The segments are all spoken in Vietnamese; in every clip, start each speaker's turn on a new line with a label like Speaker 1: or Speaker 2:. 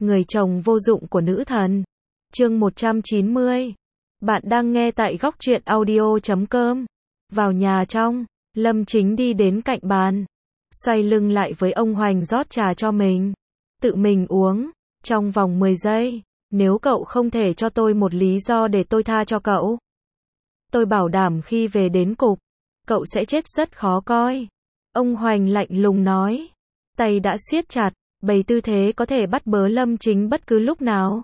Speaker 1: Người chồng vô dụng của nữ thần. Chương 190. Bạn đang nghe tại góc truyện audio.com. Vào nhà trong, Lâm Chính đi đến cạnh bàn, xoay lưng lại với ông Hoành rót trà cho mình. Tự mình uống, trong vòng 10 giây, nếu cậu không thể cho tôi một lý do để tôi tha cho cậu, tôi bảo đảm khi về đến cục, cậu sẽ chết rất khó coi. Ông Hoành lạnh lùng nói, tay đã siết chặt, bày tư thế có thể bắt bớ Lâm Chính bất cứ lúc nào.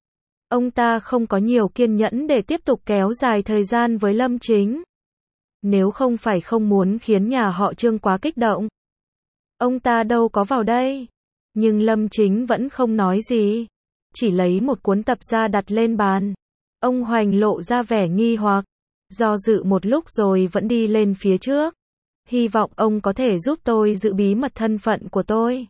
Speaker 1: Ông ta không có nhiều kiên nhẫn để tiếp tục kéo dài thời gian với Lâm Chính. Nếu không phải không muốn khiến nhà họ Trương quá kích động, ông ta đâu có vào đây. Nhưng Lâm Chính vẫn không nói gì, chỉ lấy một cuốn tập ra đặt lên bàn. Ông Hoành lộ ra vẻ nghi hoặc, do dự một lúc rồi vẫn đi lên phía trước. Hy vọng ông có thể giúp tôi giữ bí mật thân phận của tôi.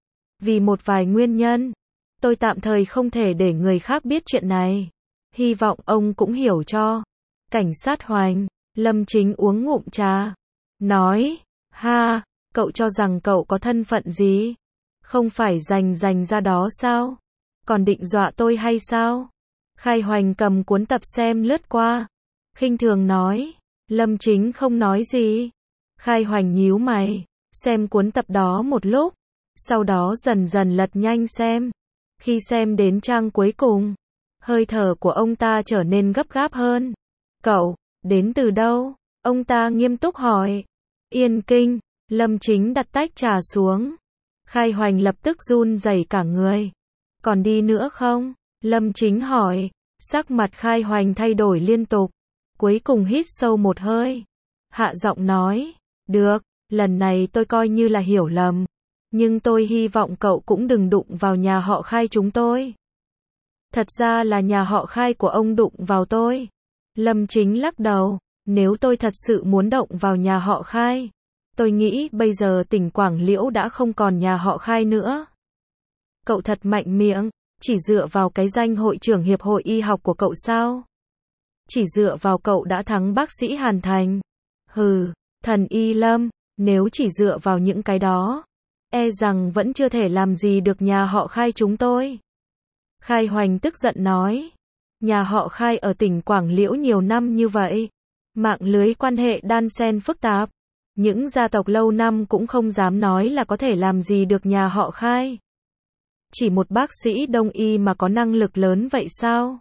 Speaker 1: Vì một vài nguyên nhân, tôi tạm thời không thể để người khác biết chuyện này. Hy vọng ông cũng hiểu cho. Cảnh sát Hoành. Lâm Chính uống ngụm trà, nói, ha, cậu cho rằng cậu có thân phận gì? Không phải rành ra đó sao? Còn định dọa tôi hay sao? Khai Hoành cầm cuốn tập xem lướt qua, khinh thường nói. Lâm Chính không nói gì. Khai Hoành nhíu mày, xem cuốn tập đó một lúc, sau đó dần dần lật nhanh xem. Khi xem đến trang cuối cùng, hơi thở của ông ta trở nên gấp gáp hơn. Cậu đến từ đâu? Ông ta nghiêm túc hỏi. Yên Kinh. Lâm Chính đặt tách trà xuống. Khai Hoành lập tức run rẩy cả người. Còn đi nữa không? Lâm Chính hỏi. Sắc mặt Khai Hoành thay đổi liên tục. Cuối cùng hít sâu một hơi, hạ giọng nói, được, lần này tôi coi như là hiểu lầm. Nhưng tôi hy vọng cậu cũng đừng đụng vào nhà họ Khai chúng tôi. Thật ra là nhà họ Khai của ông đụng vào tôi. Lâm Chính lắc đầu, nếu tôi thật sự muốn động vào nhà họ Khai, tôi nghĩ bây giờ tỉnh Quảng Liễu đã không còn nhà họ Khai nữa. Cậu thật mạnh miệng, chỉ dựa vào cái danh hội trưởng hiệp hội y học của cậu sao? Chỉ dựa vào cậu đã thắng bác sĩ Hàn Thành. Hừ, thần y Lâm, nếu chỉ dựa vào những cái đó, e rằng vẫn chưa thể làm gì được nhà họ Khai chúng tôi. Khai Hoành tức giận nói. Nhà họ Khai ở tỉnh Quảng Liễu nhiều năm như vậy, mạng lưới quan hệ đan xen phức tạp, những gia tộc lâu năm cũng không dám nói là có thể làm gì được nhà họ Khai. Chỉ một bác sĩ đông y mà có năng lực lớn vậy sao?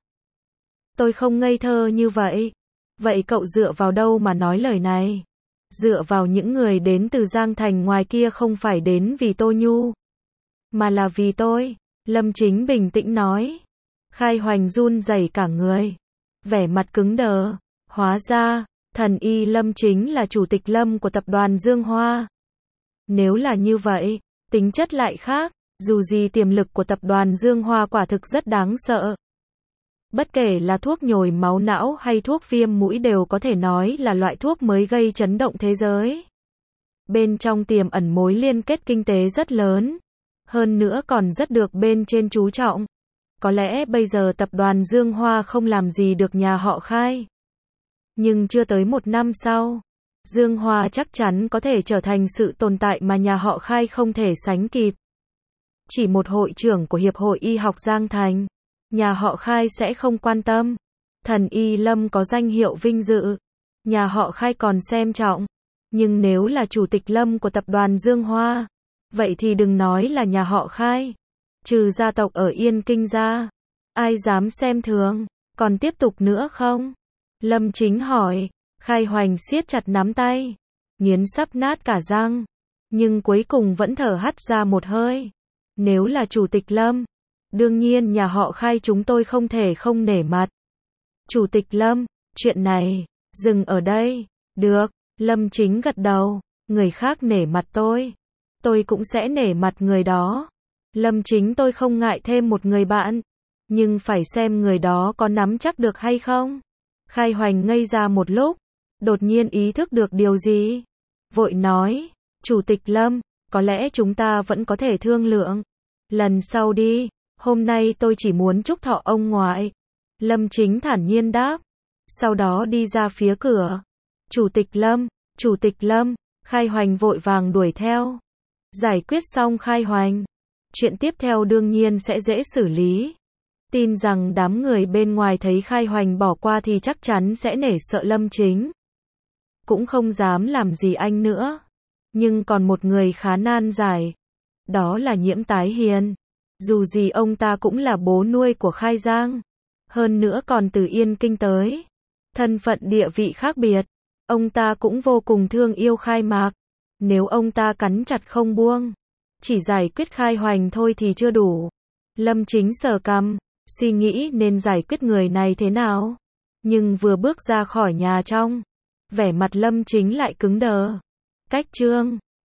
Speaker 1: Tôi không ngây thơ như vậy. Vậy cậu dựa vào đâu mà nói lời này? Dựa vào những người đến từ Giang Thành ngoài kia không phải đến vì Tô Nhu, mà là vì tôi. Lâm Chính bình tĩnh nói. Khai Hoành run rẩy cả người, vẻ mặt cứng đờ. Hóa ra, thần y Lâm chính là chủ tịch Lâm của tập đoàn Dương Hoa. Nếu là như vậy, tính chất lại khác, dù gì tiềm lực của tập đoàn Dương Hoa quả thực rất đáng sợ. Bất kể là thuốc nhồi máu não hay thuốc viêm mũi đều có thể nói là loại thuốc mới gây chấn động thế giới. Bên trong tiềm ẩn mối liên kết kinh tế rất lớn, hơn nữa còn rất được bên trên chú trọng. Có lẽ bây giờ tập đoàn Dương Hoa không làm gì được nhà họ Khai. Nhưng chưa tới một năm sau, Dương Hoa chắc chắn có thể trở thành sự tồn tại mà nhà họ Khai không thể sánh kịp. Chỉ một hội trưởng của Hiệp hội Y học Giang Thành, nhà họ Khai sẽ không quan tâm. Thần y Lâm có danh hiệu vinh dự, nhà họ Khai còn xem trọng. Nhưng nếu là chủ tịch Lâm của tập đoàn Dương Hoa, vậy thì đừng nói là nhà họ Khai. Trừ gia tộc ở Yên Kinh ra, ai dám xem thường? Còn tiếp tục nữa không? Lâm Chính hỏi. Khai Hoành siết chặt nắm tay, nghiến sắp nát cả răng, nhưng cuối cùng vẫn thở hắt ra một hơi. Nếu là chủ tịch Lâm, đương nhiên nhà họ Khai chúng tôi không thể không nể mặt. Chủ tịch Lâm, chuyện này, dừng ở đây. Được, Lâm Chính gật đầu. Người khác nể mặt tôi cũng sẽ nể mặt người đó. Lâm Chính tôi không ngại thêm một người bạn, nhưng phải xem người đó có nắm chắc được hay không. Khai Hoành ngây ra một lúc, đột nhiên ý thức được điều gì. Vội nói, Chủ tịch Lâm, có lẽ chúng ta vẫn có thể thương lượng lần sau đi. Hôm nay tôi chỉ muốn chúc thọ ông ngoại. Lâm Chính thản nhiên đáp. Sau đó đi ra phía cửa. Chủ tịch Lâm, Khai Hoành vội vàng đuổi theo. Giải quyết xong Khai Hoành, Chuyện tiếp theo đương nhiên sẽ dễ xử lý. Tin rằng đám người bên ngoài thấy Khai Hoành bỏ qua thì chắc chắn sẽ nể sợ Lâm Chính. Cũng không dám làm gì anh nữa. Nhưng còn một người khá nan giải. Đó là Nhiễm Tái Hiền. Dù gì ông ta cũng là bố nuôi của Khai Giang. Hơn nữa còn từ Yên Kinh tới. Thân phận địa vị khác biệt. Ông ta cũng vô cùng thương yêu Khai Mạc. Nếu ông ta cắn chặt không buông, chỉ giải quyết Khai Hoành thôi thì chưa đủ. Lâm Chính sờ cằm, suy nghĩ nên giải quyết người này thế nào. Nhưng vừa bước ra khỏi nhà trong, vẻ mặt Lâm Chính lại cứng đờ. Cách Trương